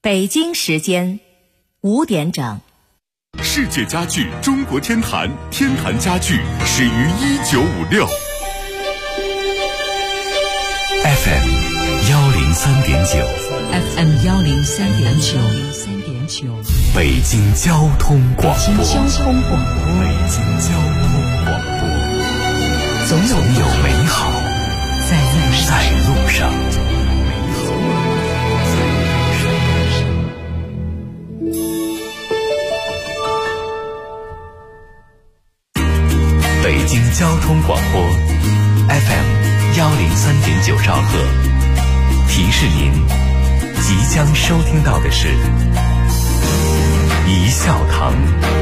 北京时间5点整。 世界家具中国天坛，天坛家具始于1956。FM 103.9 FM 103.9， 北京交通广播。 北京交通广播，总有美好在路上。 北京交通广播 FM 103.9兆赫，提示您即将收听到的是一笑堂。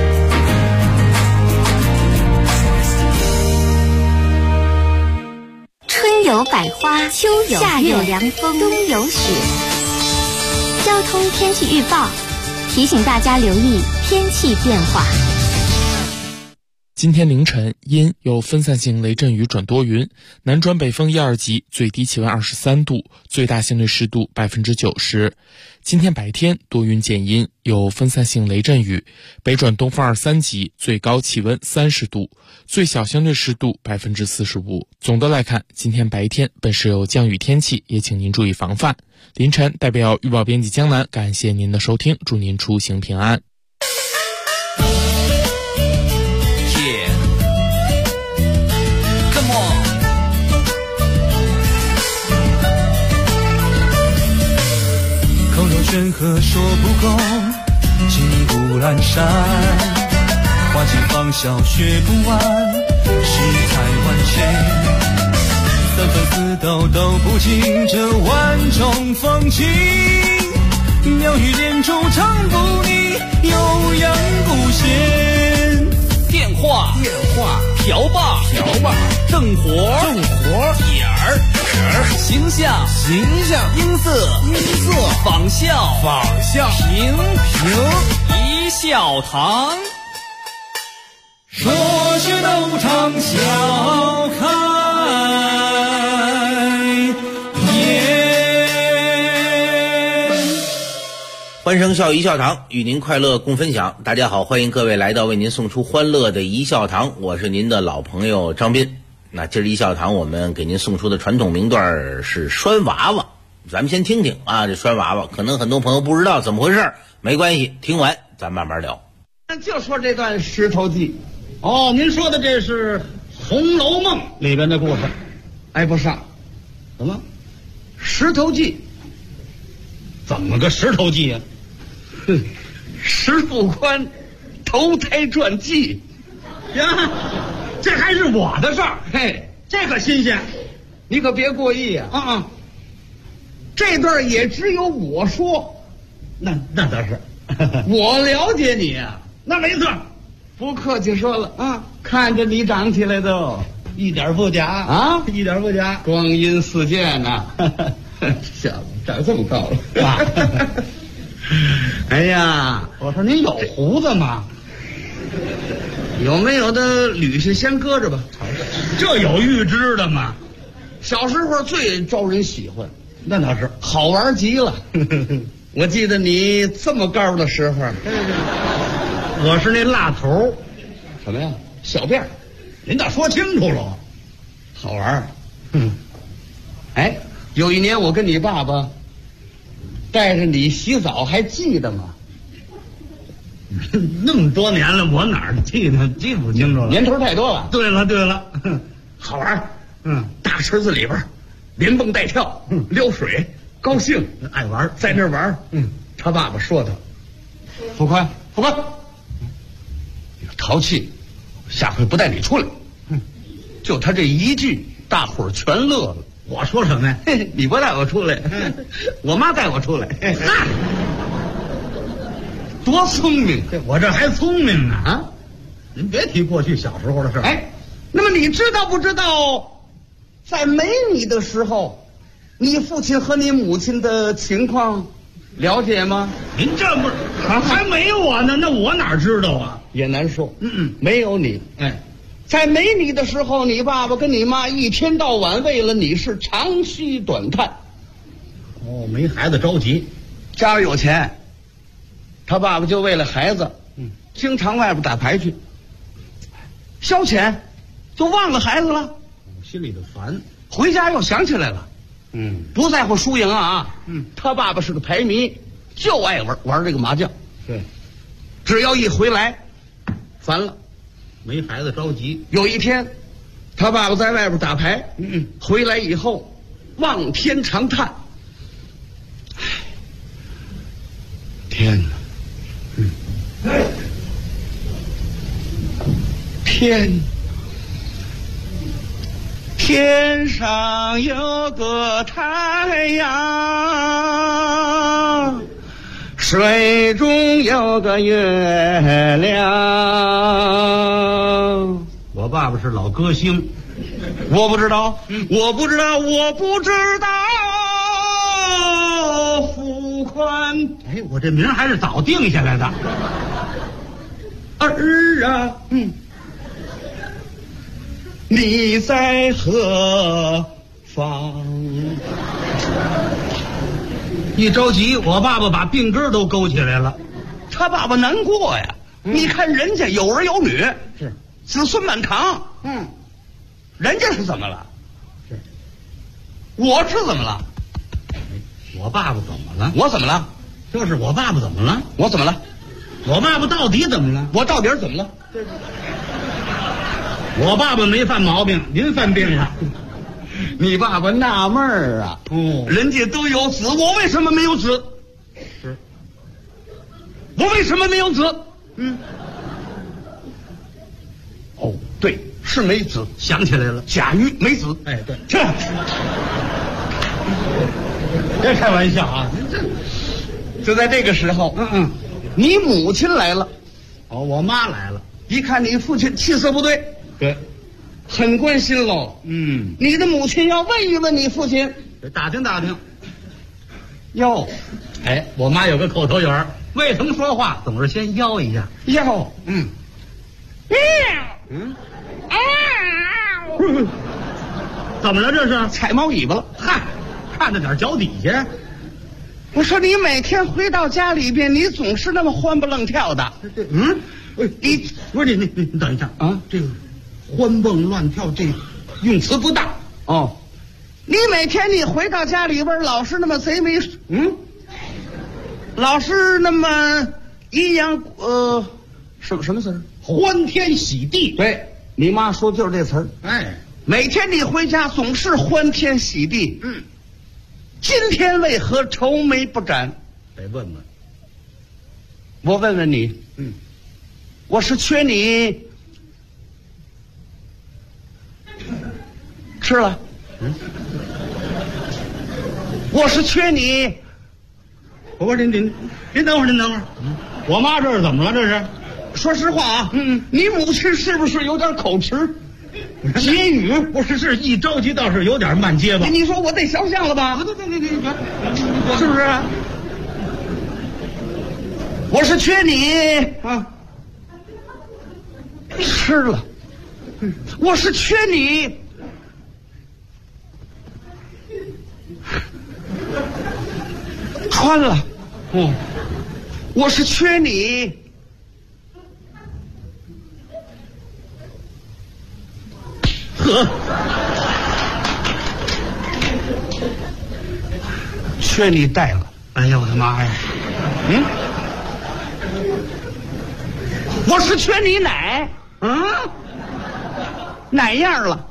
春有百花，秋有夏有凉风，冬有雪。交通天气预报提醒大家留意天气变化。 今天凌晨阴，有分散性雷阵雨转多云，南转北风1、2级，最低气温23度，最大相对湿度90%。今天白天多云见阴，有分散性雷阵雨，北转东风2、3级，最高气温30度，最小相对湿度45%。总的来看，今天白天本是有降雨天气，也请您注意防范。凌晨代表预报编辑江南，感谢您的收听，祝您出行平安。 山河说不够，情不阑珊，花季芳笑学不完，世态万千，三分四斗都不尽这万种风情，妙语连珠唱不腻，悠扬不歇。电话瓢把正活点儿形象音色仿效平一笑堂，说是斗场笑开颜。 欢声笑一笑堂，与您快乐共分享。大家好，欢迎各位来到为您送出欢乐的一笑堂，我是您的老朋友张斌。那今儿一笑堂我们给您送出的传统名段是拴娃娃，咱们先听听啊，这拴娃娃可能很多朋友不知道怎么回事，没关系，听完咱慢慢聊。 就说这段石头记。哦，您说的这是《红楼梦》里边的故事，挨不上。怎么？石头记？怎么个石头记啊？石富宽投胎传记呀，这还是我的事儿。嘿，这可新鲜，你可别过意啊！这段也只有我说，那倒是，我了解你啊，那没错，不客气说了啊，看着你长起来都一点不假啊，一点不假，光阴似箭呐，小子长这么高了啊！哎呀，我说您有胡子吗？有没有的捋下先搁着吧，这有预知的吗？小时候最招人喜欢，那倒是好玩极了。我记得你这么高的时候，我是那蜡头，什么呀？小辫儿，您倒说清楚了，好玩。哎，有一年我跟你爸爸带着你洗澡，还记得吗？那么多年了，我哪儿记不清楚了，年头太多了。对了，好玩。大池子里边连蹦带跳，撩水，高兴，爱玩，在那玩。他爸爸说他，富宽，淘气，下回不带你出来。就他这一句，大伙儿全乐了。我说什么呀？你不带我出来，我妈带我出来。多聪明！我这还聪明呢啊！您别提过去小时候的事。哎，那么你知道不知道，在没你的时候，你父亲和你母亲的情况了解吗？您这不是还没我呢？那我哪知道啊？也难说。没有你。哎，在没你的时候，你爸爸跟你妈一天到晚为了你是长吁短叹。哦，没孩子着急。 家里有钱，他爸爸就为了孩子，经常外边打牌去，消遣，就忘了孩子了， 心里头烦。 回家又想起来了，不在乎输赢啊，他爸爸是个牌迷，就爱玩这个麻将， 对， 只要一回来，烦了， 没孩子着急。 有一天，他爸爸在外边打牌，回来以后望天长叹，天哪，天上有个太阳，水中有个月亮。 我爸爸是老歌星， 我不知道，我不知道傅宽。 哎，我这名还是早定下来的。 儿啊，你在何方？ 一着急，我爸爸把病根都勾起来了。 他爸爸难过呀。你看人家有儿有女， 是子孙满堂，人家是怎么了？ 是， 我是怎么了？ 我爸爸怎么了？ 我怎么了？ 就是我爸爸怎么了？ 我怎么了？ 我爸爸到底怎么了？ 我到底是怎么了？ 我爸爸没犯毛病，您犯病了。 你爸爸纳闷儿啊，人家都有子，我为什么没有子？ 是， 我为什么没有子？哦，对，是没子， 想起来了， 甲鱼没子。 哎，对， 这别开玩笑啊！ 就在这个时候，你母亲来了。 哦，我妈来了， 一看你父亲气色不对， 对， 很关心喽。你的母亲要问一问你父亲， 得打听打听。 哟， 哎，我妈有个口头语儿，未曾说话总是先吆一下。 哟， 怎么了这是？ 踩猫尾巴了。 嗨，看着点脚底下。 我说你每天回到家里边，你总是那么欢不愣跳的。 你不是你等一下啊，这个欢蹦乱跳这用词不当哦。你每天你回到家里边，老是那么贼眉，老是那么阴阳什么词儿？ 欢天喜地。 对，你妈说就是这词儿。 哎， 每天你回家总是欢天喜地。今天为何愁眉不展？ 得问问。 我问问你，我是缺你吃了，我是缺你。 不是您等会儿，我妈这是怎么了？这是， 说实话啊，你母亲是不是有点口吃？结语不是一着急倒是有点慢结巴。 你说我得肖像了吧？对，是不是？我是缺你啊，吃了。我是缺你穿了。我是缺你缺你带了。 哎呀，我的妈呀！ 我是缺你奶。哪样了？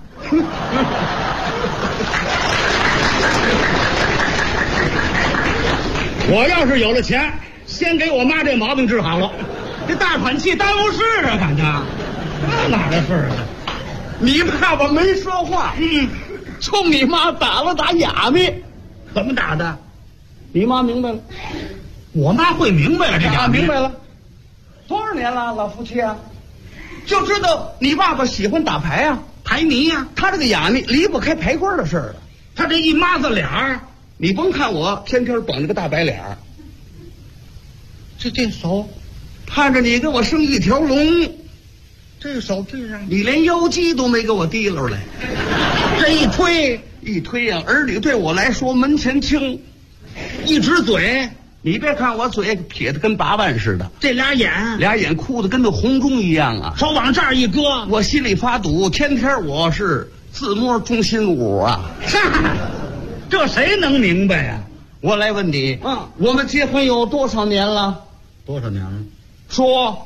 我要是有了钱，先给我妈这毛病治好了。这大喘气耽误事啊，感情那哪的事啊？ 你爸爸没说话，冲你妈打了打哑谜。 怎么打的？ 你妈明白了， 我妈会明白了这哑谜。 明白了，多少年了，老夫妻啊，就知道你爸爸喜欢打牌啊， 牌迷呀。 他这个哑谜离不开牌官的事儿了。 他这一抹子脸儿， 你甭看我天天绷着个大白脸儿，这手盼着你给我生一条龙。 这手这样， 你连腰肌都没给我提溜来。 这一推呀，儿女对我来说门前清， 一直嘴你别看我嘴撇得跟8万似的， 这俩眼哭得跟那红钟一样啊， 手往这儿一搁， 我心里发堵，天天我是自摸中心屋啊。 这谁能明白呀？ 我来问你，我们结婚有多少年了？ 多少年了？ 说，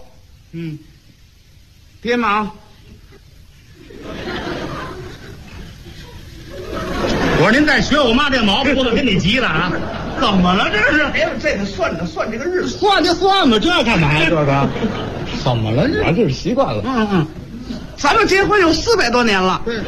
别忙。 我说您再学我妈这毛病，我都给你急了啊！怎么了这是？ 哎呀，这个算这个日子， 算就算吧，这干嘛呀？这个怎么了？ 这是习惯了。咱们结婚有400多年了。 对，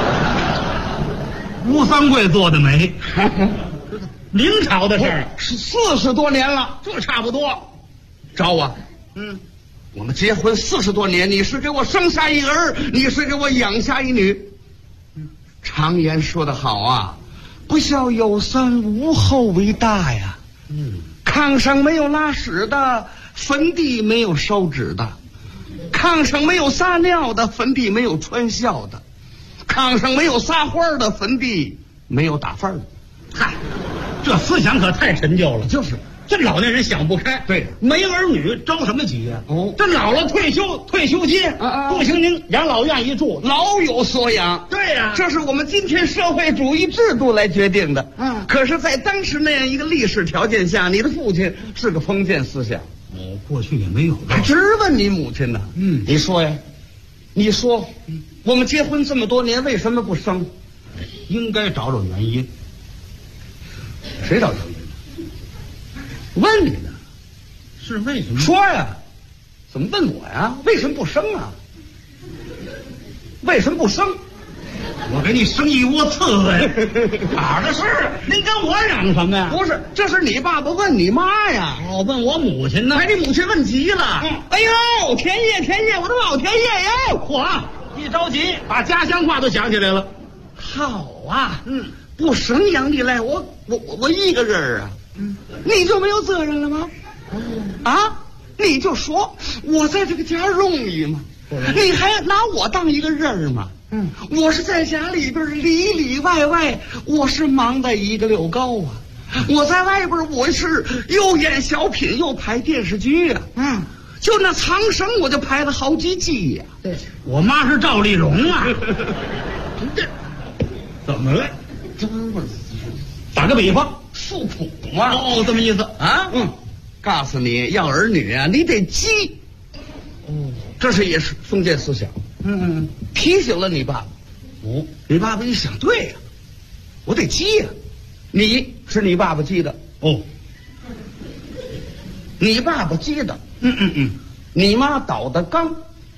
吴三桂做的媒，明朝的事儿 ，40多年了， 这差不多。 找我，我们结婚40多年，你是给我生下一儿，你是给我养下一女。常言说得好啊，不孝有三，无后为大呀。炕上没有拉屎的，坟地没有烧纸的；炕上没有撒尿的，坟地没有穿孝的；炕上没有撒花的，坟地没有打饭的。 嗨，这思想可太陈旧了。 就是这老年人想不开， 对， 没儿女着什么急呀？这老了退休金，不行，您养老院一住， 老有所养。 对呀， 这是我们今天社会主义制度来决定的。可是，在当时那样一个历史条件下，你的父亲是个封建思想。 过去也没有。 还直问你母亲呢？你说呀？你说，我们结婚这么多年，为什么不生？ 应该找找原因。 谁找原因？问你呢， 是为什么？ 说呀，怎么问我呀？为什么不生啊？为什么不生？ 我给你生一窝刺猬，哪儿的事？您跟我嚷什么呀？ 不是，这是你爸爸问你妈呀。 问我母亲呢？ 把你母亲问急了。哎呦，田野，我的老田野呀！ 嚯，一着急把家乡话都想起来了。 好啊，不生养你来，我一个人啊。你就没有责任了吗？啊，你就说我在这个家容易吗？你还拿我当一个人吗？我是在家里边里里外外，我是忙的一个溜高啊。我在外边我是又演小品又拍电视剧啊。就那苍生我就拍了好几集呀。 对，我妈是赵丽蓉啊。这怎么了？打个比方。诉苦嘛，这么意思啊？ 告诉你要儿女啊，你得急。这是也是封建思想。提醒了你爸爸。你爸爸一想，对呀，我得急呀。你是你爸爸急的。你爸爸急的。你妈倒的缸。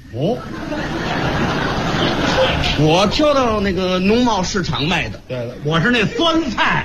我挑到那个农贸市场卖的。 对了，我是那酸菜。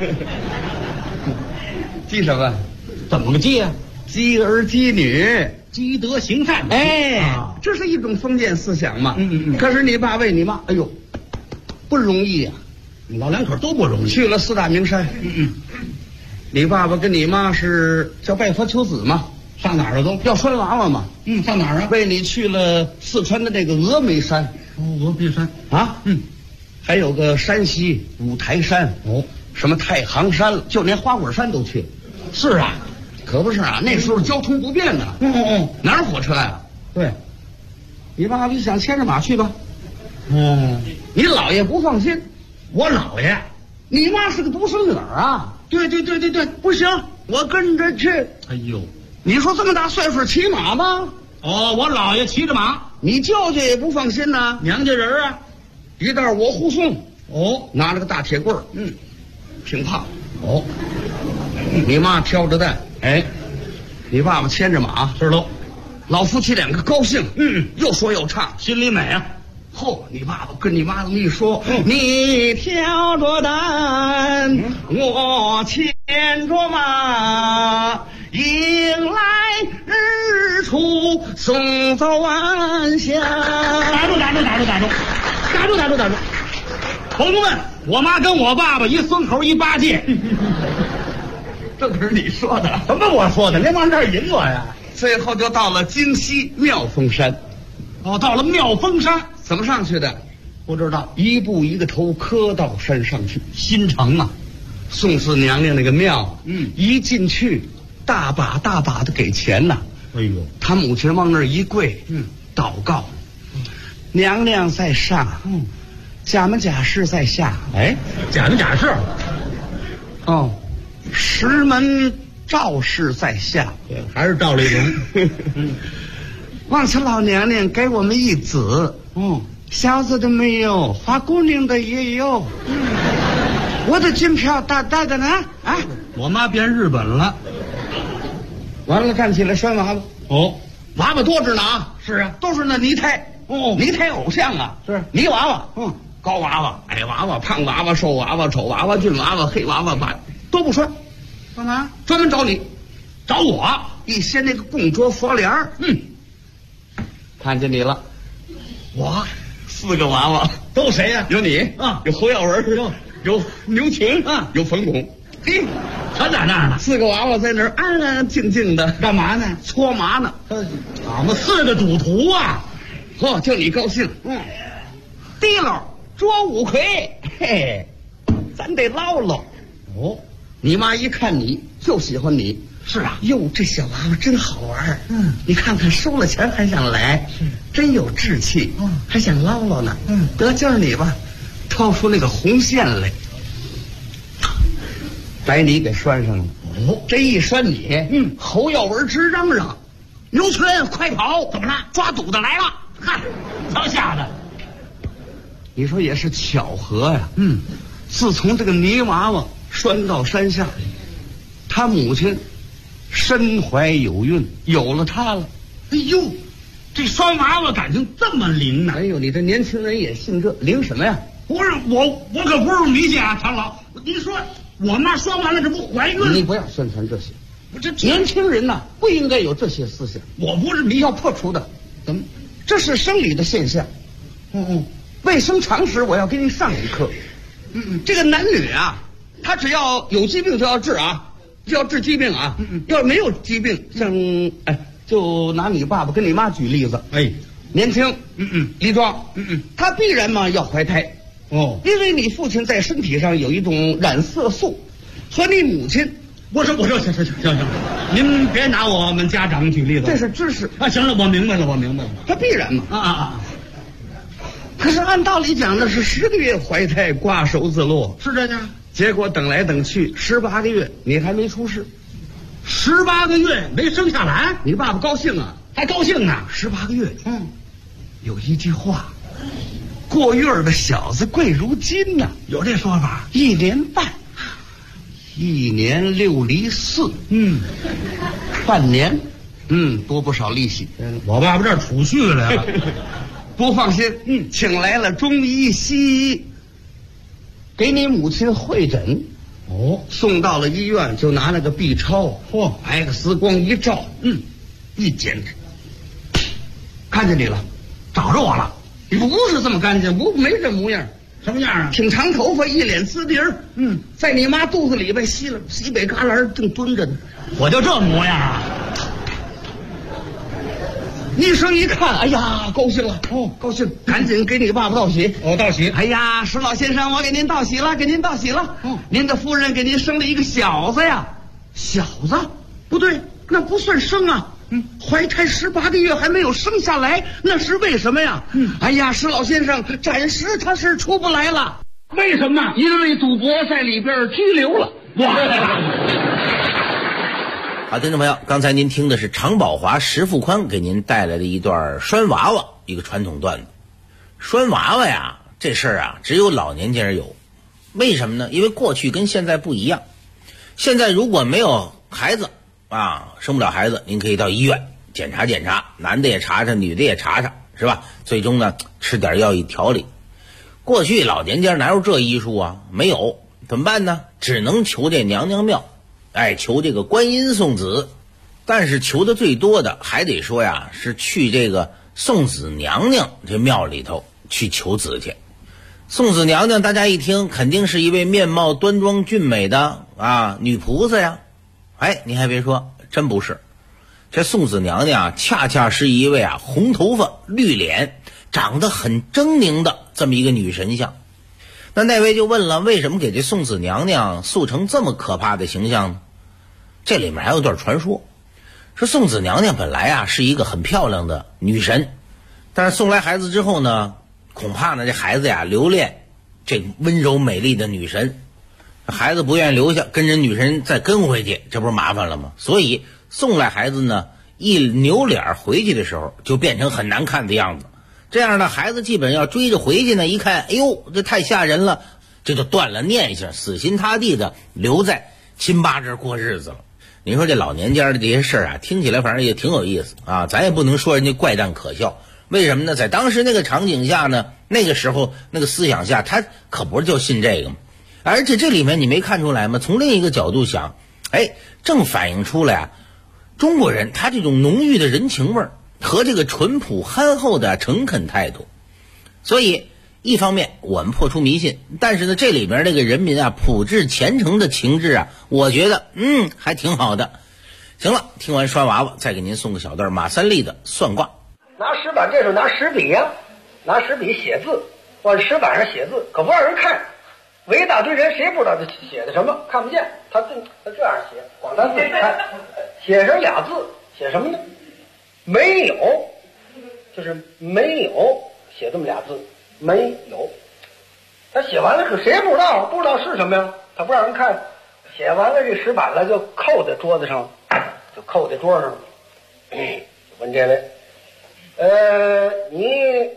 积什么？ 怎么个积啊？ 积儿积女， 积德行善。 这是一种封建思想嘛。可是你爸为你妈，哎呦，不容易呀。 老两口都不容易。 去了4大名山。你爸爸跟你妈是叫拜佛求子嘛？ 上哪儿了都？ 要拴娃娃嘛？ 上哪儿啊？ 为你去了四川的那个峨眉山。 峨眉山啊。还有个山西五台山。什么太行山了，就连花果山都去了。 是啊， 可不是啊，那时候交通不便呢。哪有火车呀？ 对， 你爸爸一想牵着马去吧。你姥爷不放心。 我姥爷， 你妈是个独生女啊。 对， 不行，我跟着去。 哎呦， 你说这么大岁数骑马吗？ 我姥爷骑着马。 你舅舅也不放心呐。 娘家人啊， 一道我护送。拿了个大铁棍儿。挺胖。你妈挑着担。你爸爸牵着马。 是喽。 老夫妻两个高兴。又说又唱， 心里美啊。 你爸爸跟你妈这么一说，你挑着担，我牵着马，迎来日出，送走晚霞。 打住！朋友们，我妈跟我爸爸一孙口一八戒。 这可是你说的。 什么我说的？您往这儿引我呀？ 最后就到了京西妙峰山。 到了妙峰山。 怎么上去的？ 不知道。 一步一个头磕到山上去。 新城啊， 宋四娘娘那个庙，一进去大把大把的给钱呐。 哎呦， 他母亲往那儿一跪，祷告，娘娘在上，家门家事在下。 哎，假门假事， 哦，石门赵氏在下， 还是赵丽蓉。 望求老娘娘给我们一子，小子的没有，花姑娘的也有。我的金票大大的呢？啊， 我妈变日本了。 完了，站起来拴娃娃。 哦， 娃娃多着呢啊！ 是啊， 都是那泥胎泥胎偶像啊， 是泥娃娃，高娃娃、矮娃娃、胖娃娃、瘦娃娃、丑娃娃、俊娃娃、黑娃娃，都不拴。干嘛？专门找你，找我。一掀那个供桌佛帘儿，看见你了。我4个娃娃都谁呀？ 有你啊， 有侯耀文，有牛群啊， 有冯巩。嘿， 全在那儿呢。 4个娃娃在那儿安安静静的， 干嘛呢？ 搓麻呢。 俺们4个主徒啊， 就你高兴。提溜捉5魁，嘿，咱得捞捞。 哦， 你妈一看你就喜欢你。 是啊， 哟，这小娃娃真好玩。你看看收了钱还想来，真有志气。还想捞捞呢。得劲儿你吧，掏出那个红线来，把你给拴上了。这一拴你，侯耀文直嚷嚷：“牛群，快跑！怎么了？抓赌的来了！” 嗨，瞧吓的。 你说也是巧合呀。自从这个泥娃娃拴到山下，他母亲身怀有孕，有了他了。 哎呦，这拴娃娃感情这么灵呢？ 哎呦，你这年轻人也信这灵什么呀？ 不是我可不是迷信啊，长老。您说我妈拴完了，这不怀孕了？ 你不要宣传这些。 这年轻人呐，不应该有这些思想。 我不是迷， 要破除的。怎么？这是生理的现象。卫生常识我要给你上一课。这个男女啊，他只要有疾病就要治啊，就要治疾病啊。要是没有疾病，像就拿你爸爸跟你妈举例子。年轻，力壮，他必然嘛要怀胎。因为你父亲在身体上有一种染色素，和你母亲。 我说行，您别拿我们家长举例子， 这是知识啊。行了，我明白了， 他必然嘛。可是按道理讲，那是10个月怀胎，挂手自落， 是这样。 结果等来等去，18个月你还没出世 ，18个月没生下来， 你爸爸高兴啊， 还高兴呢。 18个月，有一句话，过月的小子贵如金呐， 有这说法。 1年半，1年6厘4，半年，多不少利息。 我爸爸这儿储蓄来了。 不放心，请来了中医西医，给你母亲会诊。送到了医院，就拿那个 B 超，X 光一照，一检，看见你了， 找着我了。 你不是这么干净，没这模样。 什么样啊？ 挺长头发，一脸锱锱，在你妈肚子里边西北旮旯正蹲着呢。 我就这模样啊！ 医生一看，哎呀，高兴了，高兴，赶紧给你爸爸道喜。 道喜。 哎呀，石老先生，我给您道喜了，您的夫人给您生了一个小子呀。小子？不对，那不算生啊。怀胎18个月还没有生下来，那是为什么呀？哎呀，石老先生，暂时他是出不来了。 为什么？ 因为赌博在里边拘留了。 好，听众朋友，刚才您听的是常宝华、石富宽给您带来的一段拴娃娃一个传统段子。拴娃娃呀，这事儿啊，只有老年间人有。为什么呢？因为过去跟现在不一样。现在如果没有孩子啊，生不了孩子，您可以到医院检查检查，男的也查查，女的也查查，是吧？最终呢，吃点药一调理。过去老年间哪有这医术啊？没有，怎么办呢？只能求这娘娘庙。求这个观音送子，但是求的最多的还得说呀，是去这个送子娘娘这庙里头去求子去。送子娘娘大家一听肯定是一位面貌端庄俊美的女菩萨呀。您还别说，真不是。这送子娘娘恰恰是一位红头发绿脸长得很狰狞的这么一个女神像。那位就问了，为什么给这送子娘娘塑成这么可怕的形象呢？ 这里面还有段传说，说宋子娘娘本来啊是一个很漂亮的女神，但是送来孩子之后呢，恐怕呢这孩子呀留恋这温柔美丽的女神，孩子不愿意留下，跟人女神再跟回去，这不是麻烦了吗？所以送来孩子呢，一扭脸回去的时候就变成很难看的样子。这样呢，孩子基本要追着回去呢，一看，哎呦，这太吓人了，这就断了念想，死心塌地的留在亲爸这儿过日子了。你说这老年间的这些事儿啊，听起来反正也挺有意思啊，咱也不能说人家怪诞可笑。为什么呢？在当时那个场景下呢，那个时候那个思想下，他可不是就信这个吗？而且这里面你没看出来吗？从另一个角度想，哎，正反映出来啊，中国人他这种浓郁的人情味儿和这个淳朴憨厚的诚恳态度。所以一方面我们破除迷信，但是呢，这里边这个人民啊朴质虔诚的情志啊，我觉得还挺好的。行了，听完刷娃娃，再给您送个小段马三立的算卦。 拿石板，这时候拿石笔呀，拿石笔写字，往石板上写字，可不让人看。围一大堆人，谁不知道这写的什么？看不见，他这样写，光他自己看。写上俩字，写什么呢？没有，就是没有，写这么俩字，没有。他写完了，可谁也不知道是什么呀？他不让人看。写完了，这石板了就扣在桌子上，就扣在桌上。问这位，你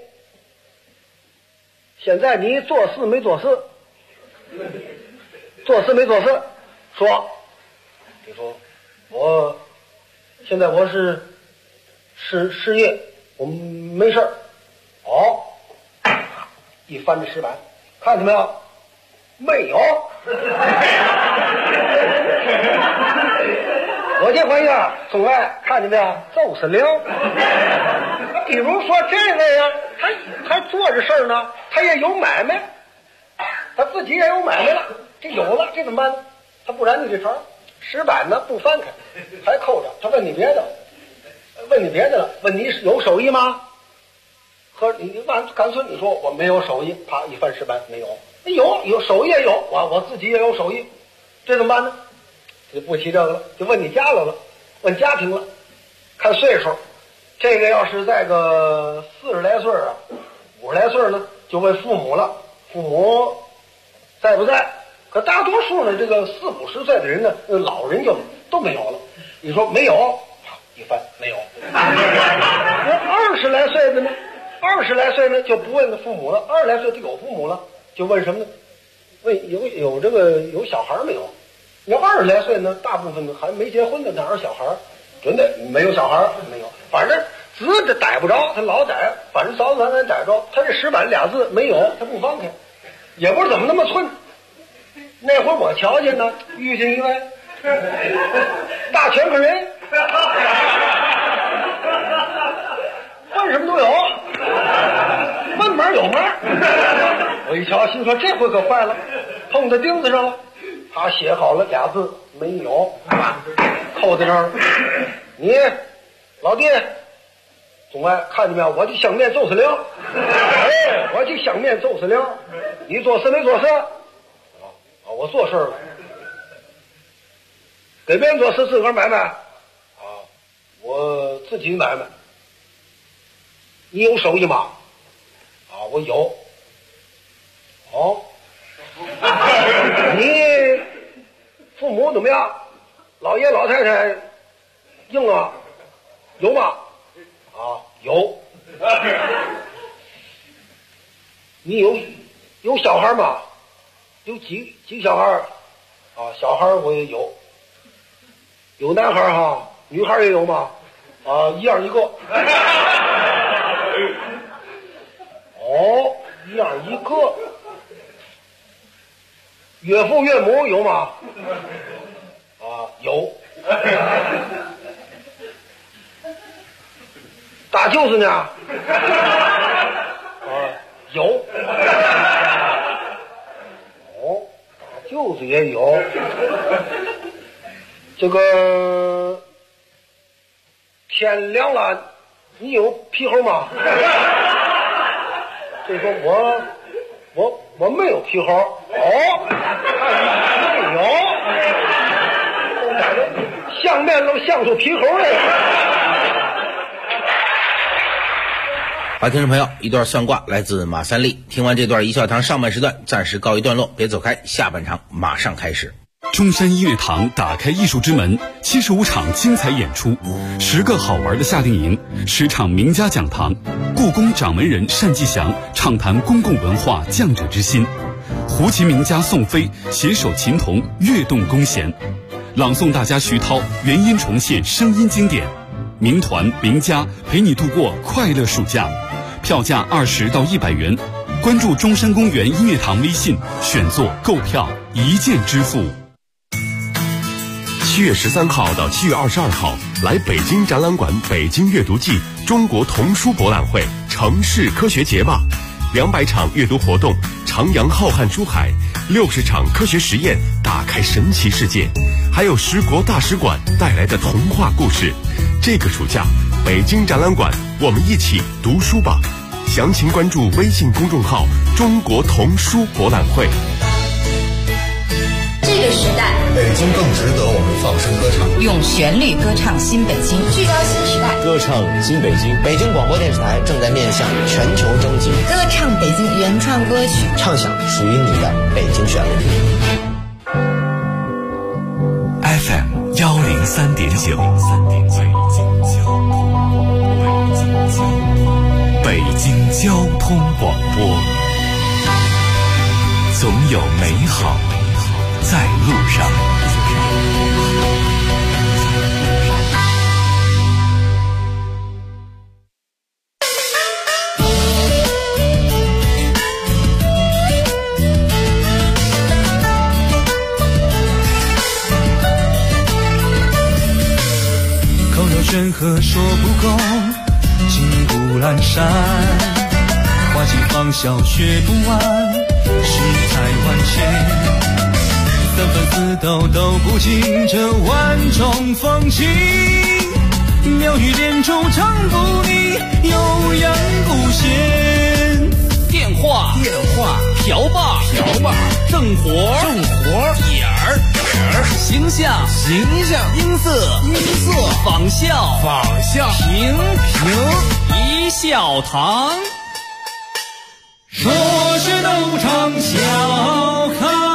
现在你做事没做事？做事没做事？说，你说我现在我是失业，我没事儿。哦，一翻这石板，看见没有？没有。我这回呀，总爱看见没有？就是了。比如说这位呀，他做着事儿呢，他也有买卖。他自己也有买卖了，这有了，这怎么办呢？他不然你这船石板呢不翻开，还扣着。他问你别的了，问你有手艺吗？和你干脆你说我没有手艺，啪一翻石板没有，有手艺也有，我自己也有手艺，这怎么办呢？就不提这个了，就问你家了，问家庭了，看岁数。这个要是在个40来岁啊，50来岁呢，就问父母了，父母在不在？可大多数呢，这个40、50岁的人呢，老人就都没有了。你说没有，一翻没有。20来岁的呢，20来岁呢就不问父母了，20来岁就有父母了，就问什么呢？问有小孩没有？你20来岁呢，大部分还没结婚的，哪有小孩？准的没有小孩，没有。反正字这逮不着，他老逮，反正早晚逮着。他这石板俩字没有，他不翻开，也不知道怎么那么寸。那会儿我瞧见呢，遇见一位大全科人，问什么都有，问门有门。我一瞧，心说这回可坏了，碰到钉子上了。他写好了俩字没有，扣在这儿。你老弟，总爱看见没有？我的香面就是了，我的香面就是了。你做事没做事？我做事了。给别人做事自个儿买卖？我自己买卖。你有手艺吗？我有。你父母怎么样？老爷老太太硬啊？有吗？有。你有小孩吗？有几小孩？小孩我也有。有男孩哈，女孩也有吗？一样一个。一样一个。岳父岳母有吗？有。大舅子呢？有。大舅子也有。这个天凉了，你有皮猴吗？这说我没有皮猴。没有。 上面都像素皮猴来了。 好，听众朋友，一段算卦来自马三立。听完这段一笑堂上半时段暂时告一段落，别走开，下半场马上开始。 中山音乐堂打开艺术之门，75场精彩演出，10个好玩的夏令营，10场名家讲堂，故宫掌门人单霁翔畅谈公共文化匠者之心，胡琴名家宋飞携手琴童跃动弓弦，朗诵大家徐涛原音重现声音经典，名团名家陪你度过快乐暑假，票价20到100元，关注中山公园音乐堂微信，选座购票一键支付。 7月13号到7月22号，来北京展览馆北京阅读季中国童书博览会城市科学节吧，200场阅读活动，徜徉浩瀚书海，60场科学实验，打开神奇世界，还有10国大使馆带来的童话故事。这个暑假，北京展览馆，我们一起读书吧。详情关注微信公众号“中国童书博览会”。 这个时代， 北京更值得我们放声歌唱， 用旋律歌唱新北京，聚焦新时代， 歌唱新北京。北京广播电视台正在面向全球征集， 歌唱北京原创歌曲， 唱响属于你的北京旋律。 FM 103.9，北京交通广播，总有美好在路上。 口若悬河说不够，金谷阑珊，花季芳笑学不完，世态万千。3分4斗都不尽这万种风情，妙语连珠唱不腻，悠扬不闲。 电话瓢把正活点儿形象音色仿效平一笑堂， 说是斗场笑开。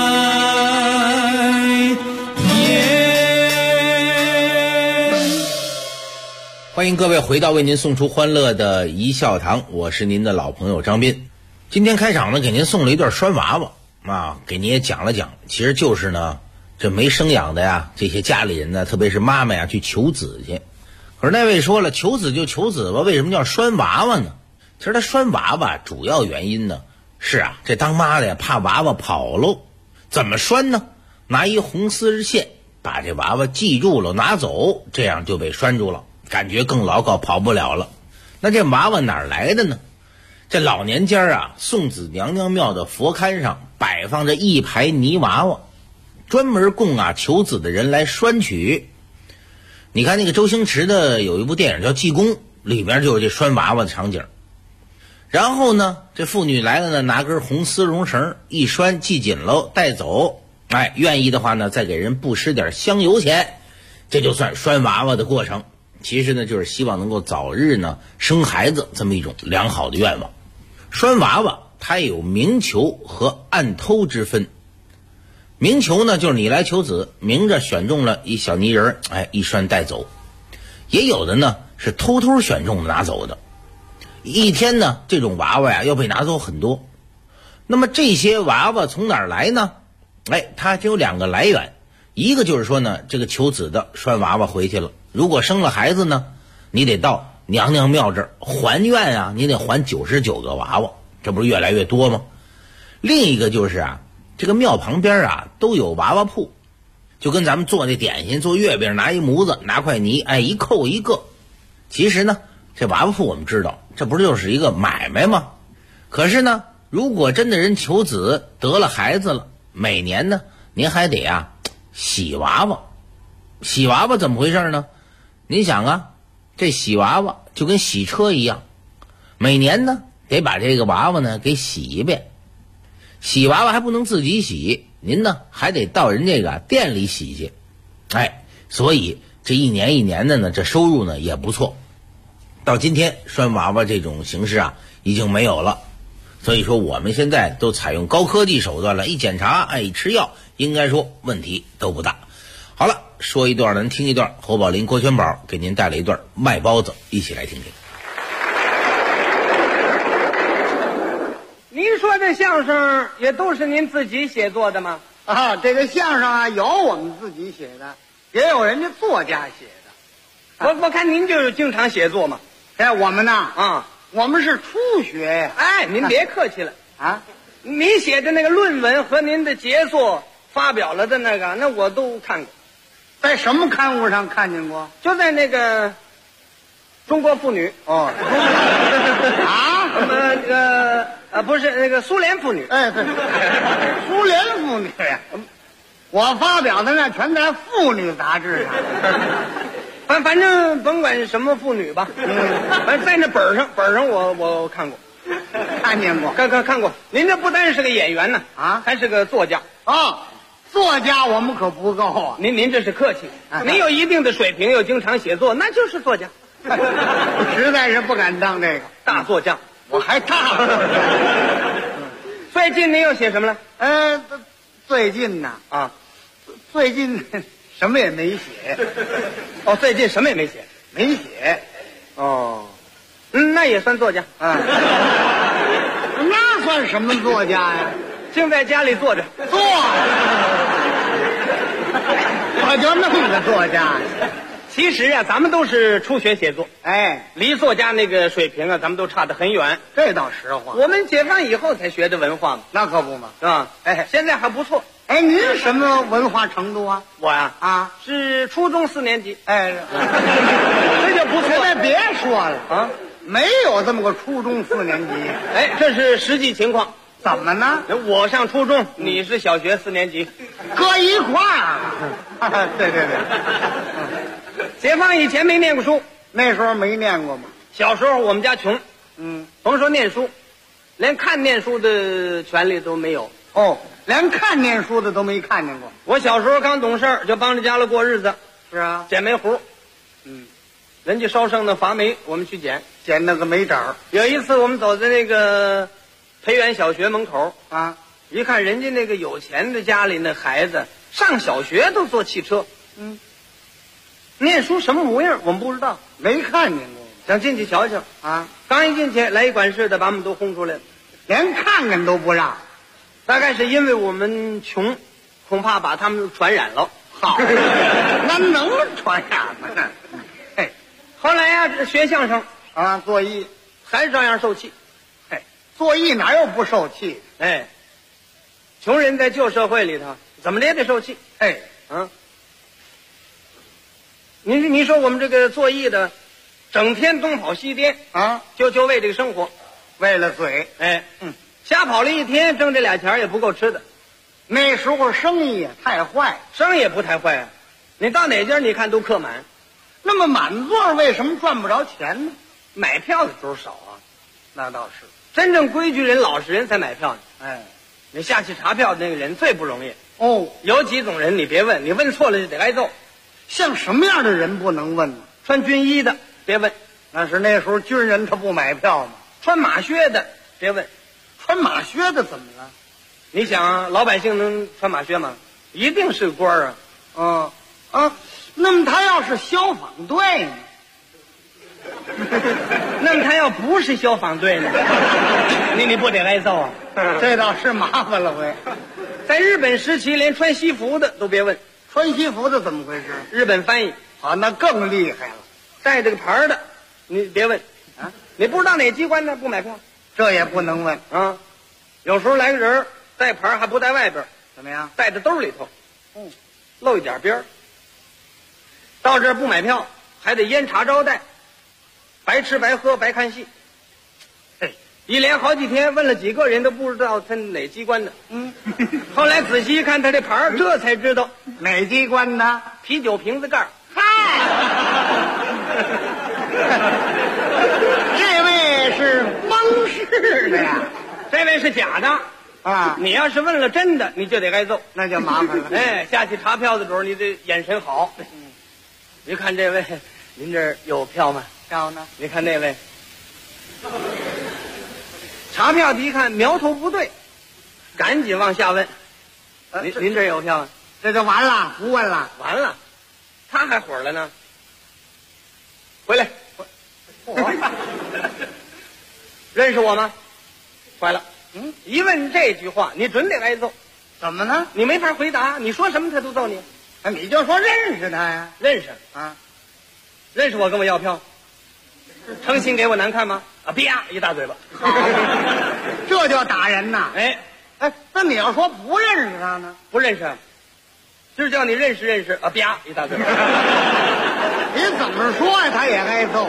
欢迎各位回到为您送出欢乐的一笑堂，我是您的老朋友张斌。今天开场呢，给您送了一段拴娃娃啊，给您也讲了讲，其实就是呢，这没生养的呀，这些家里人呢，特别是妈妈呀，去求子去。可是那位说了，求子就求子吧，为什么叫拴娃娃呢？其实他拴娃娃主要原因呢，是啊，这当妈的呀怕娃娃跑喽，怎么拴呢？拿一红丝线把这娃娃系住了，拿走，这样就被拴住了，感觉更牢靠，跑不了了。那这娃娃哪儿来的呢？这老年间啊，送子娘娘庙的佛龛上摆放着一排泥娃娃，专门供啊求子的人来拴取。你看那个周星驰的有一部电影叫《济公》，里面就有这拴娃娃的场景。然后呢，这妇女来了呢，拿根红丝绒绳一拴，系紧喽，带走。哎，愿意的话呢，再给人布施点香油钱，这就算拴娃娃的过程。其实呢，就是希望能够早日呢生孩子，这么一种良好的愿望。拴娃娃它有明求和暗偷之分。明求呢，就是你来求子，明着选中了一小泥人，哎，一拴带走。也有的呢是偷偷选中拿走的。一天呢，这种娃娃呀要被拿走很多。那么这些娃娃从哪儿来呢？哎，它就有2个来源。一个就是说呢，这个求子的拴娃娃回去了，如果生了孩子呢，你得到娘娘庙这儿还愿啊，你得还99个娃娃，这不是越来越多吗？另一个就是啊，这个庙旁边啊都有娃娃铺，就跟咱们做那点心做月饼，拿一模子拿块泥，哎，一扣一个。其实呢，这娃娃铺我们知道，这不就是一个买卖吗？可是呢，如果真的人求子得了孩子了，每年呢您还得啊洗娃娃。洗娃娃怎么回事呢？您想啊，这洗娃娃就跟洗车一样，每年呢得把这个娃娃呢给洗一遍。洗娃娃还不能自己洗，您呢还得到人这个店里洗去。哎， 所以这一年一年的呢，这收入呢也不错。到今天拴娃娃这种形式啊已经没有了，所以说我们现在都采用高科技手段了，一检查一吃药，应该说问题都不大。好了，说一段咱听一段，侯宝林、郭全宝给您带来一段卖包子，一起来听听。 您说这相声也都是您自己写作的吗？ 啊，这个相声啊，有我们自己写的，也有人家作家写的。 我看您就是经常写作嘛。 哎，我们呐，我们是初学呀。 哎，您别客气了啊！您写的那个论文和您的杰作发表了的那个，那我都看过。 在什么刊物上看见过？ 就在那个《中国妇女》 哦。 不是那个苏联妇女。 哎，对，苏联妇女呀。我发表的那全在《妇女》杂志上。 反正甭管什么妇女吧，反正在那本上我看过， 看见过， 看过。您这不单是个演员呢，还是个作家啊。作家我们可不够啊。 您这是客气，您有一定的水平，又经常写作，那就是作家。 实在是不敢当这个大作家， 我还大作家。 最近您又写什么了？ 最近呢最近什么也没写。 哦，最近什么也没写， 没写。 哦，那也算作家啊。那算什么作家呀？ 净在家里坐着。 我就那么个作家。 其实啊，咱们都是初学写作， 哎， 离作家那个水平啊，咱们都差得很远。 这倒实话。 我们解放以后才学的文化嘛。 那可不嘛， 是吧？哎，现在还不错。 哎，您什么文化程度啊？ 我呀，是初中4年级。 哎， 这就不错。 现在别说了啊，没有这么个初中4年级。 哎，这是实际情况。 怎么呢？ 我上初中，你是小学4年级， 搁一块儿。对。 解放以前没念过书， 那时候没念过吗？ 小时候我们家穷，甭说念书，连看念书的权利都没有。 哦，连看念书的都没看见过。 我小时候刚懂事就帮着家里过日子。 是啊， 捡煤糊。人家烧剩的伐煤，我们去捡那个煤渣。 有一次我们走在那个培元小学门口啊， 一看人家那个有钱的家里那孩子上小学都坐汽车。念书什么模样我们不知道， 没看见过， 想进去瞧瞧啊。刚一进去，来一管事的把我们都轰出来了， 连看看都不让。 大概是因为我们穷，恐怕把他们传染了。 好，那能传染吗？ 嘿，后来呀，学相声啊，作艺还是照样受气。 嘿，作艺哪有不受气？ 哎，穷人在旧社会里头怎么也得受气。 哎， 您说我们这个作艺的，整天东跑西颠啊， 就为这个生活， 为了嘴， 瞎跑了一天，挣这俩钱也不够吃的。 那时候生意也太坏， 生意也不太坏啊。你到哪家你看都客满， 那么满座为什么赚不着钱呢？ 买票的时候少啊。 那倒是， 真正规矩人、老实人才买票呢。 哎， 你下去查票的那个人最不容易。 哦， 有几种人你别问，你问错了就得挨揍。 像什么样的人不能问呢？ 穿军衣的别问， 那是那时候军人他不买票吗？ 穿马靴的别问， 穿马靴的怎么了？ 你想老百姓能穿马靴吗？一定是个官啊。 那么他要是消防队呢？ 那么他要不是消防队呢？你不得挨揍啊？ 这倒是麻烦了回。 在日本时期，连穿西服的都别问。 穿西服的怎么回事？ 日本翻译啊，那更厉害了。 带这个牌的，你别问啊，你不知道哪机关的不买票， 这也不能问啊。有时候来个人带牌还不带外边， 怎么样？ 带在兜里头，露一点边儿。到这儿不买票，还得烟茶招待，白吃白喝白看戏。一连好几天，问了几个人都不知道他哪机关的。后来仔细一看他这牌儿，这才知道哪机关的。 啤酒瓶子盖儿。 这位是蒙氏的呀， 这位是假的啊！ 你要是问了真的，你就得挨揍， 那就麻烦了。 哎，下去查票的时候，你得眼神好， 你看这位，您这儿有票吗？ 票呢？ 你看那位，查票的一看苗头不对，赶紧往下问。您这儿有票吗？ 这就完了，不问了。 完了，他还火了呢。回来，认识我吗？坏了，一问这句话，你准得挨揍。 怎么呢？ 你没法回答，你说什么他都揍你。 你就说认识他呀？ 认识啊， 认识我跟我要票，诚心给我难看吗？啊，啪一大嘴巴， 这叫打人呐！ 哎， 那你要说不认识他呢？ 不认识，就是叫你认识认识啊，啪一大嘴巴。 你怎么说呀？他也挨揍。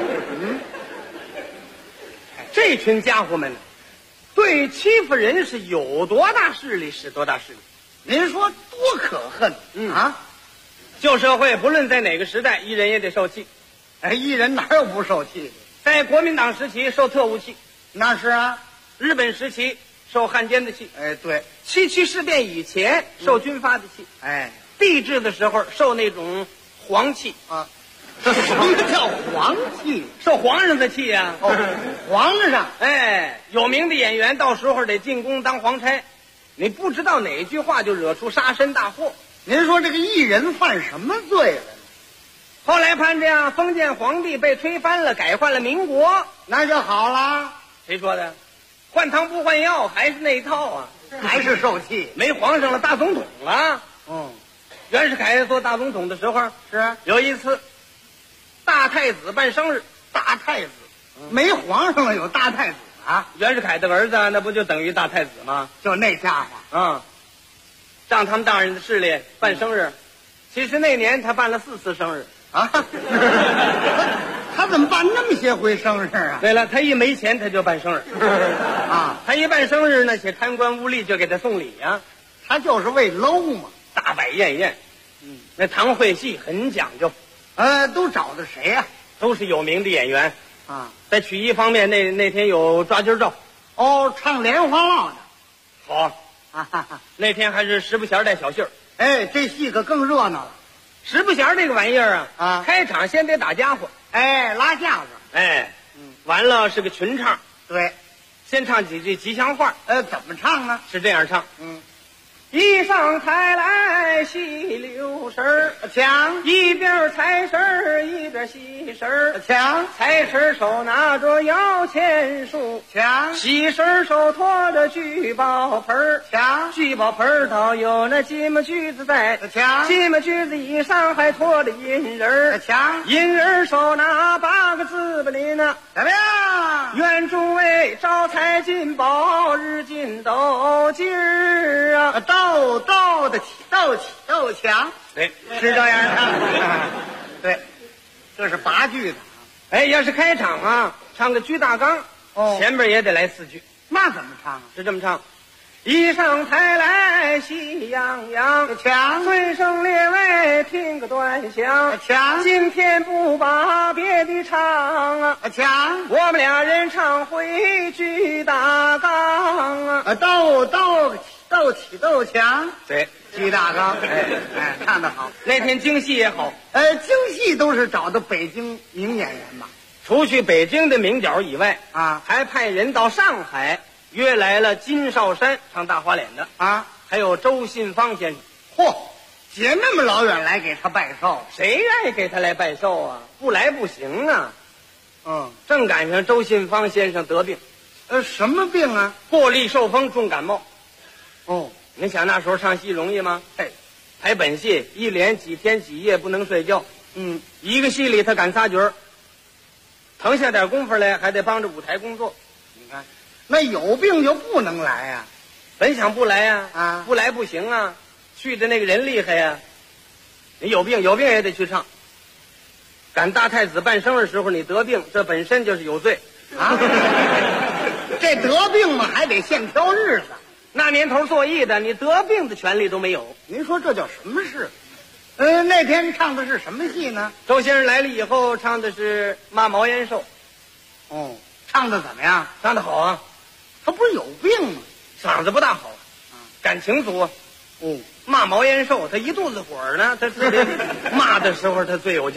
这群家伙们呢，对欺负人是有多大势力使多大势力。 您说多可恨啊！ 旧社会不论在哪个时代，一人也得受气。 一人哪有不受气的？ 在国民党时期受特务气， 那是啊。 日本时期受汉奸的气， 对。 7·7事变以前受军阀的气，帝制的时候受那种皇气啊。什么叫皇气？ 受皇上的气呀！ 皇上， 有名的演员到时候得进宫当皇差，你不知道哪句话就惹出杀身大祸。 您说这个艺人犯什么罪了？ 后来判这样，封建皇帝被推翻了，改换了民国， 那就好了。 谁说的？换汤不换药，还是那一套啊， 还是受气。 没皇上了，大总统了。袁世凯做大总统的时候， 是有一次大太子办生日， 大太子没皇上了，有大太子啊？ 袁世凯的儿子那不就等于大太子吗？ 就那家伙仗他们大人的势力办生日，其实那年他办了4次生日啊。他怎么办那么些回生日啊？ 对了，他一没钱他就办生日啊。 他一办生日呢，且贪官污吏就给他送礼呀。 他就是为搂嘛， 大摆宴宴。那堂会戏很讲究。 都找的谁呀？ 都是有名的演员啊。 在曲艺方面，那天有抓阄赵， 唱莲花落的， 好啊。那天还是石不弦带小杏儿， 这戏可更热闹了。 石不弦这个玩意儿啊，开场先得打家伙， 拉架子， 完了是个群唱， 对， 先唱几句吉祥话， 怎么唱呢？ 是这样唱，一上台来戏溜神儿， 抢一边财神儿一边喜神儿， 抢财神手拿着摇钱树， 抢喜神手托着聚宝盆儿， 抢聚宝盆儿倒有那金木锯子在， 抢金木锯子以上还托着银人儿， 抢银人手拿8个字吧您呢？ 怎么样？ 愿诸位招财进宝，日进斗金儿啊！ 斗得起，斗起斗强， 对， 是这样唱的。对，这是8句的。 要是开场啊，唱个居大纲，前面也得来4句。 那怎么唱啊？ 是这么唱：一上台来喜洋洋， 强尊声列位听个端详， 强今天不把别的唱啊， 强我们俩人唱回居大纲啊， 斗起斗强， 对， 居大纲，唱得好。 那天京戏也好， 京戏都是找的北京名演员嘛。 除去北京的名角以外啊， 还派人到上海约来了金少山唱大花脸的啊， 还有周信芳先生。 嚯，姐那么老远来给他拜寿， 谁愿意给他来拜寿啊？不来不行啊。正赶上周信芳先生得病， 什么病啊？ 过力受风，重感冒。你想那时候唱戏容易吗？排本戏一连几天几夜不能睡觉，一个戏里他赶仨角儿，腾下点功夫来还得帮着舞台工作。 你看，那有病就不能来呀？ 本想不来呀，不来不行啊，去的那个人厉害呀。你有病也得去唱。赶大太子办生日时候你得病，这本身就是有罪啊。这得病嘛，还得现挑日子。 那年头做艺的，你得病的权利都没有。 您说这叫什么事？那天唱的是什么戏呢？ 周先生来了以后，唱的是骂毛延寿。 唱的怎么样？ 唱的好啊。 他不是有病吗？ 嗓子不大好，感情足。 哦， 骂毛延寿，他一肚子火呢，他骂的时候他最有劲儿。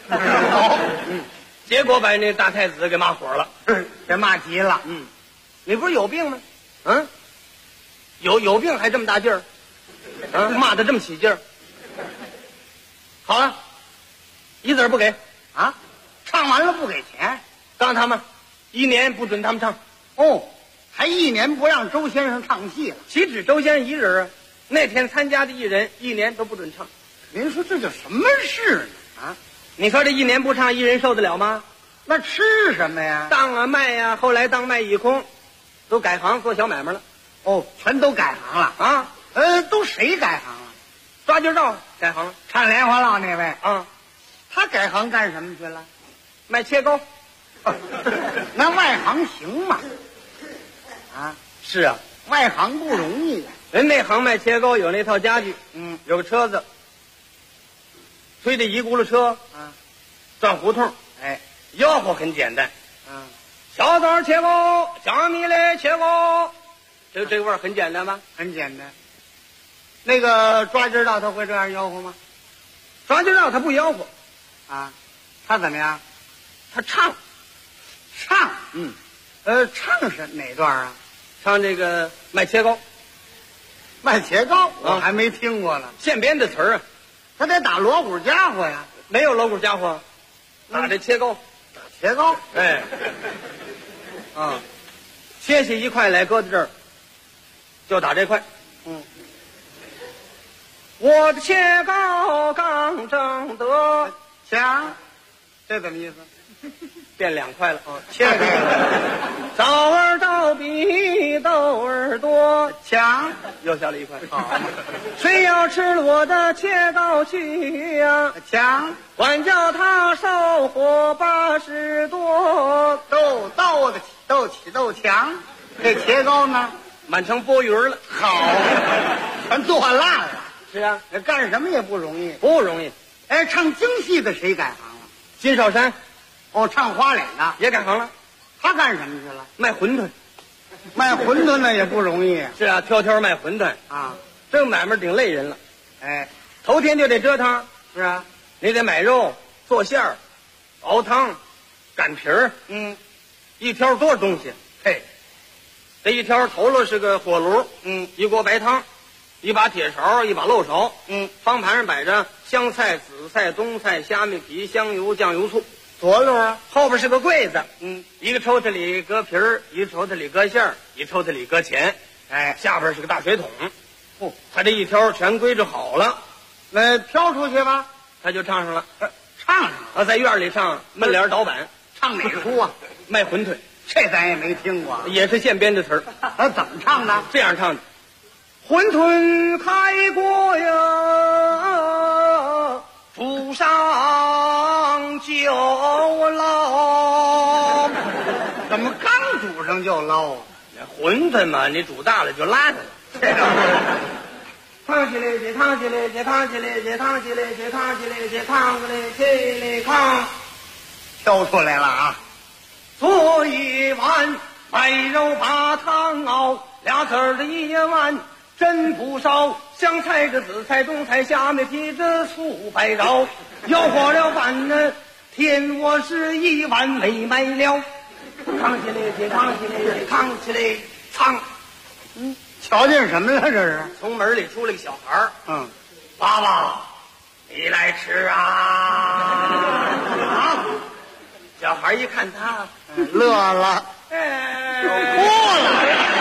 结果把那大太子给骂火了， 给骂急了。 你不是有病吗？有病还这么大劲儿，骂得这么起劲儿。好了，一字不给啊！唱完了不给钱， 告诉他们1年不准他们唱。 哦，还1年不让周先生唱戏了？ 岂止周先生一人啊？那天参加的艺人1年都不准唱。 您说这叫什么事呢？啊， 你说这1年不唱，艺人受得了吗？ 那吃什么呀？ 当啊卖呀，后来当卖一空，都改行做小买卖了。 哦，全都改行了啊？ 都谁改行了？ 抓阄道改行了， 唱莲花落那位啊， 他改行干什么去了？ 卖切糕。 那外行行吗？啊， 是啊， 外行不容易的。 人那行卖切糕有那套家具，有个车子，推着1轱辘车，转胡同，吆喝很简单，小枣切糕，香米嘞切糕，这味儿很简单吧？ 很简单。那个抓阄道他会这样吆喝吗？ 抓阄道他不吆喝， 啊，他怎么样？ 他唱， 唱是哪段啊？ 唱这个卖切糕。 卖切糕我还没听过呢， 现编的词儿啊， 他得打锣鼓家伙呀。 没有锣鼓家伙，打这切糕， 打切糕， 切下1块来，搁在这儿，就打这块。我的切糕刚正得强，这怎么意思？ 变2块了， 切开了。 枣儿倒比豆儿多， 强， 又下了1块。谁要吃了我的切糕去呀？ 强， 管叫他收获80多。 斗起斗强，这切糕呢， 满成波鱼了。 好，全剁烂了。 是啊， 干什么也不容易， 不容易。 唱京戏的谁改行了？ 金少山。 哦，唱花脸的也改行了。 他干什么去了？ 卖馄饨。 卖馄饨呢也不容易。 是啊，挑卖馄饨啊， 这买卖顶累人了。头天就得折腾。 是啊， 你得买肉、做馅儿、熬汤、擀皮儿。一挑多少东西？这一挑头了是个火炉，一锅白汤，一把铁勺，一把漏勺，方盘上摆着香菜、紫菜、冬菜、虾米皮、香油、酱油醋。 多溜啊！ 后边是个柜子，一个抽屉里搁皮儿，一个抽屉里搁馅儿，一抽屉里搁钱。下边是个大水桶。他这一挑全归置好了， 那挑出去吧， 他就唱上了。 唱上了， 在院里唱闷帘倒板。 唱哪出啊？ 卖馄饨。 这咱也没听过， 也是现编的词儿。 怎么唱的？ 这样唱的：馄饨开锅呀，煮上就捞。 怎么刚煮上就捞啊？ 馄饨嘛，你煮大了就烂了。烫起来，这烫起来，这烫起来，这烫起来，这烫起来，这烫起来，起来炕。 挑出来了啊！ 做一碗白肉把汤熬，2子儿的一碗真不少，香菜这紫菜冬菜虾米皮这醋白饶，要火了饭呢，添我是1碗没卖了。扛起来，这扛起来，这扛起来，唱。 瞧见什么了？这是从门里出来个小孩儿。爸爸，你来吃啊！小孩一看他， 乐了，哭了。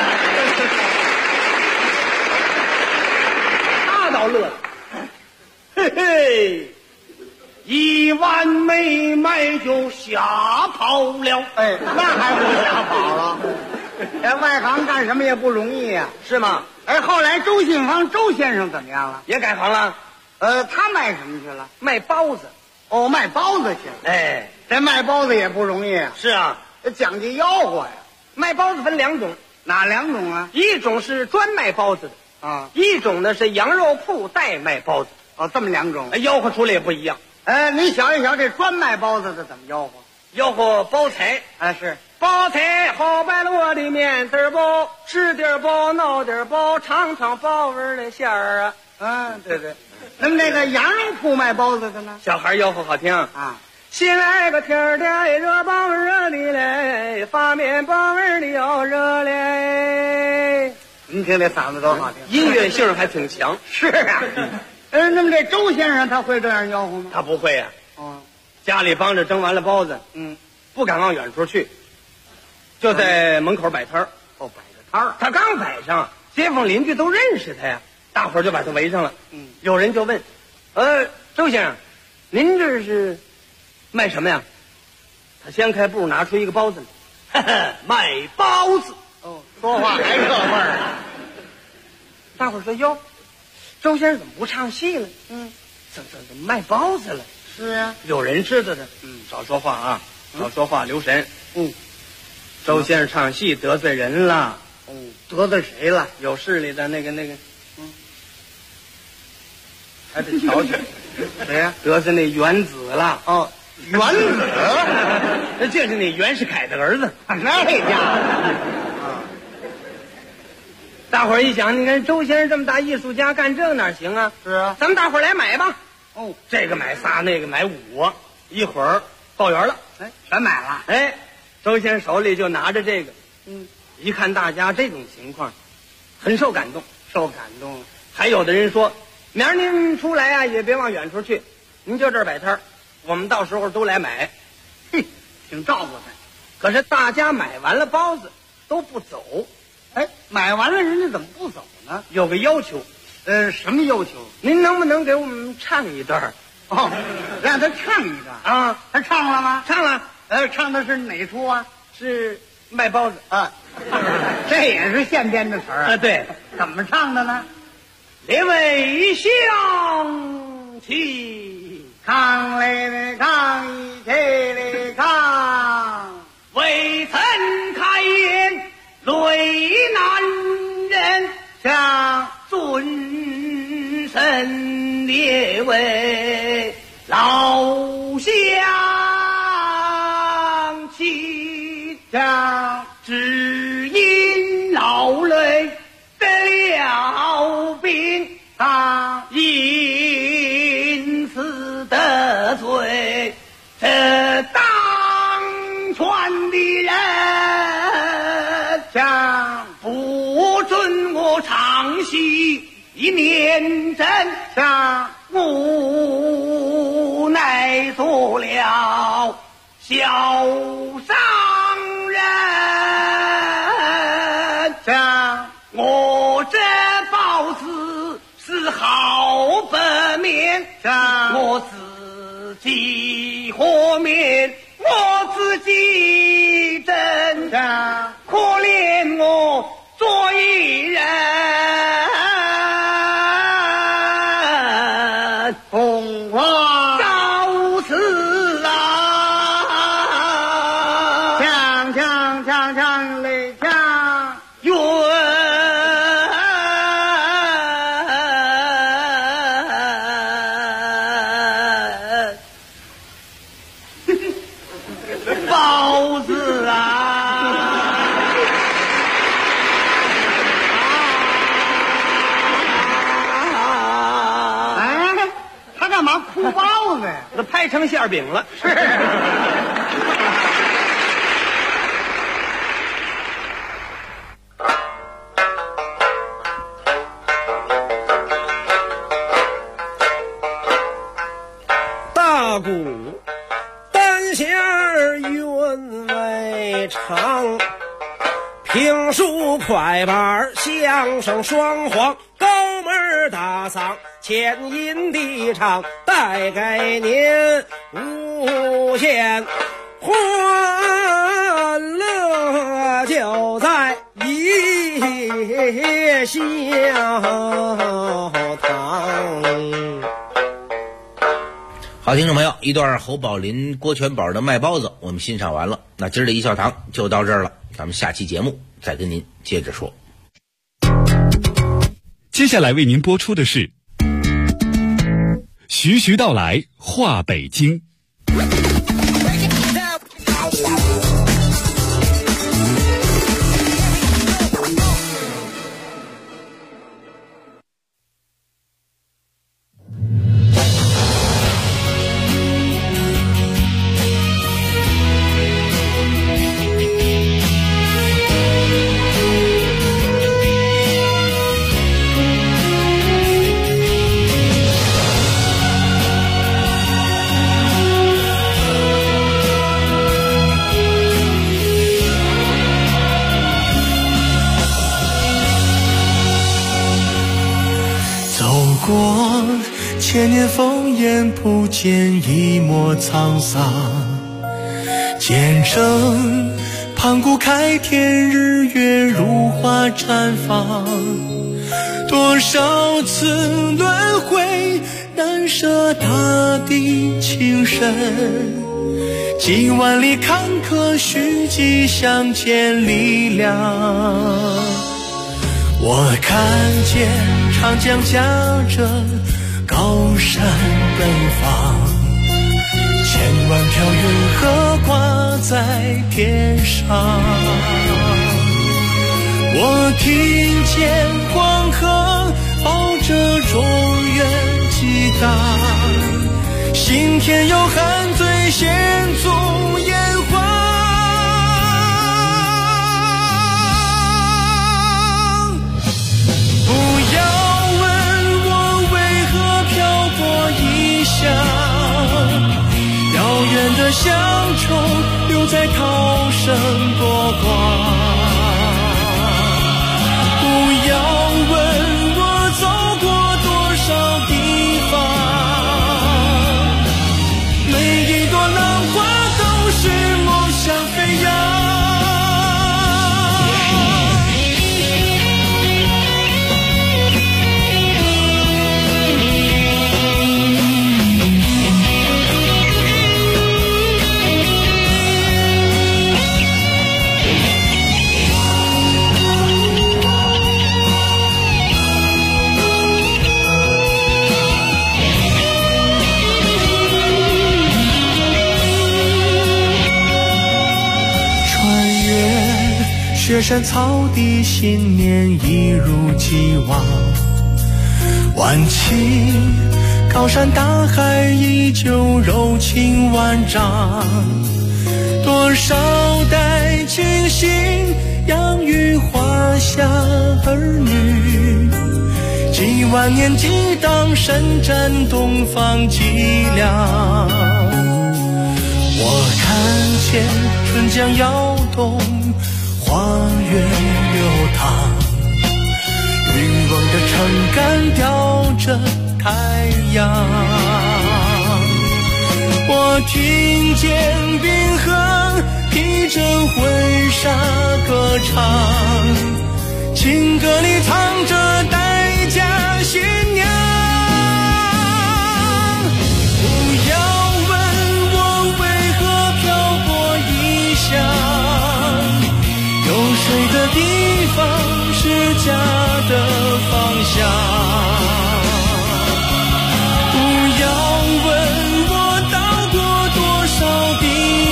他倒乐了，嘿嘿，1碗没卖就吓跑了。 那还不吓跑了？这外行干什么也不容易呀， 是吗？ 后来周信芳周先生怎么样了？ 也改行了。 他卖什么去了？ 卖包子。 哦，卖包子去了。这卖包子也不容易啊。 是啊， 讲究吆喝呀。 卖包子分2种。 哪2种啊？ 一种是专卖包子的啊， 一种呢是羊肉铺代卖包子。 这么2种。 吆喝出来也不一样。 你瞧一瞧这专卖包子的怎么吆喝？ 吆喝包菜。 是包菜好摆了我的面子包，吃点包，闹点包，尝尝包味的馅儿啊。 对。那么那个羊肉铺卖包子的呢？ 小孩吆喝好听啊， 新来个天儿的热棒热的嘞，发面棒儿的要热嘞。 您听这嗓子多好听， 音乐性还挺强。 是啊。那么这周先生他会这样吆喝吗？ 他不会呀。 哦， 家里帮着蒸完了包子，不敢往远处去，就在门口摆摊儿。 摆个摊儿。 他刚摆上，街坊邻居都认识他呀，大伙儿就把他围上了。有人就问：“周先生，您这是卖什么呀？”他掀开布，拿出一个包子来，卖包子。 哦，说话还这味儿啊！ 大伙儿说：“哟，周先生怎么不唱戏了？怎么卖包子了？” 是啊， 有人知道的。少说话啊，少说话，留神。周先生唱戏得罪人了。 得罪谁了？ 有势力的那个，还得瞧瞧。 谁呀？ 得罪那元子了。 哦，元子， 那就是那袁世凯的儿子。 那家伙。 大伙儿一想，你看周先生这么大艺术家，干这哪行啊？ 是啊， 咱们大伙儿来买吧。 这个买仨，那个买5，一会儿报圆了。 全买了。 周先生手里就拿着这个。一看大家这种情况，很受感动，还有的人说，明儿您出来啊，也别往远处去，您就这儿摆摊儿，我们到时候都来买。 挺照顾他。 可是大家买完了包子都不走。 买完了人家怎么不走呢？ 有个要求。 什么要求？ 您能不能给我们唱一段？ 让他唱一段啊？ 他唱了吗？ 唱了。 唱的是哪出啊？ 是卖包子啊。这也是现编的词儿啊？ 对。 怎么唱的呢？ 列位乡亲， 抗嘞嘞抗，一起嘞抗， 未曾开言累难人， 向尊神列位老乡亲， 向只因劳累得了病，因此得罪这当权的人， 向不准我唱戏念真， 向无奈做了小商人， 向我这包子是好白面，我自己和面，我自己蒸，可怜我做一人， 红花告辞啊， 锵锵锵锵嘞锵， 冤包子啊！ 他干嘛哭包子呀？ 那拍成馅饼了。 是。 大鼓单弦韵味长，评书快板相声双簧，高门大嗓前音低唱，带给您无限欢乐，就在一笑堂。 好，听众朋友，一段侯宝林、郭全宝的卖包子我们欣赏完了，那今儿的一笑堂就到这儿了，咱们下期节目再跟您接着说。 接下来为您播出的是徐徐道来话北京。 眼不见一抹沧桑。见证盘古开天，日月如花绽放。多少次轮回，难舍大地情深。几万里坎坷，虚迹相见力量。我看见长江夹着高山奔放，千万条云河挂在天上。我听见黄河抱着中原激荡，心田有汉醉献足炎黄。不要问我为何漂泊异乡，遥远的乡愁留在涛声波光。不要问我走过多少地方，每一朵浪花都是梦想飞扬。雪山草地，信念一如既往。万顷高山大海，依旧柔情万丈。多少代亲信养育华夏儿女，几万年激荡，伸展东方脊梁。我看见春江摇动，花月流淌，渔翁的撑杆吊着太阳。我听见冰河披着婚纱歌唱，情歌里藏着待嫁新娘。不要问我为何漂泊异乡，有水的地方是家的方向。不要问我到过多少地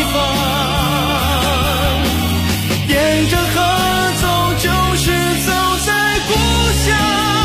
方，沿着河走就是走在故乡。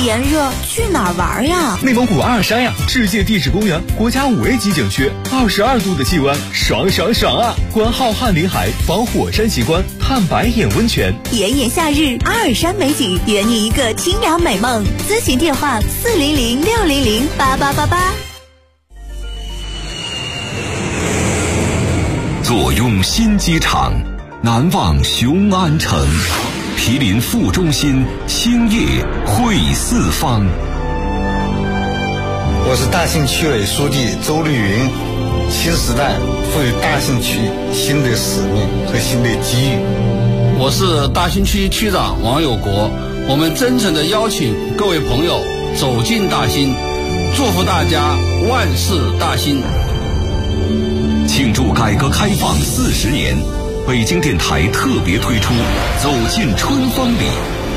炎热，去哪儿玩呀？ 内蒙古阿尔山呀，世界地质公园，国家5A级景区，22度的气温，爽爽爽啊！观浩瀚林海，访火山奇观，探白眼温泉。 炎炎夏日，阿尔山美景，圆你一个清凉美梦。咨询电话400-600-8888。 坐拥新机场，难忘雄安城。毗邻副中心，兴业汇四方。 我是大兴区委书记周绿云。新时代赋予大兴区新的使命和新的机遇。 我是大兴区区长王有国。我们真诚地邀请各位朋友走进大兴，祝福大家万事大兴。 庆祝改革开放40年，北京电台特别推出《走进春风里》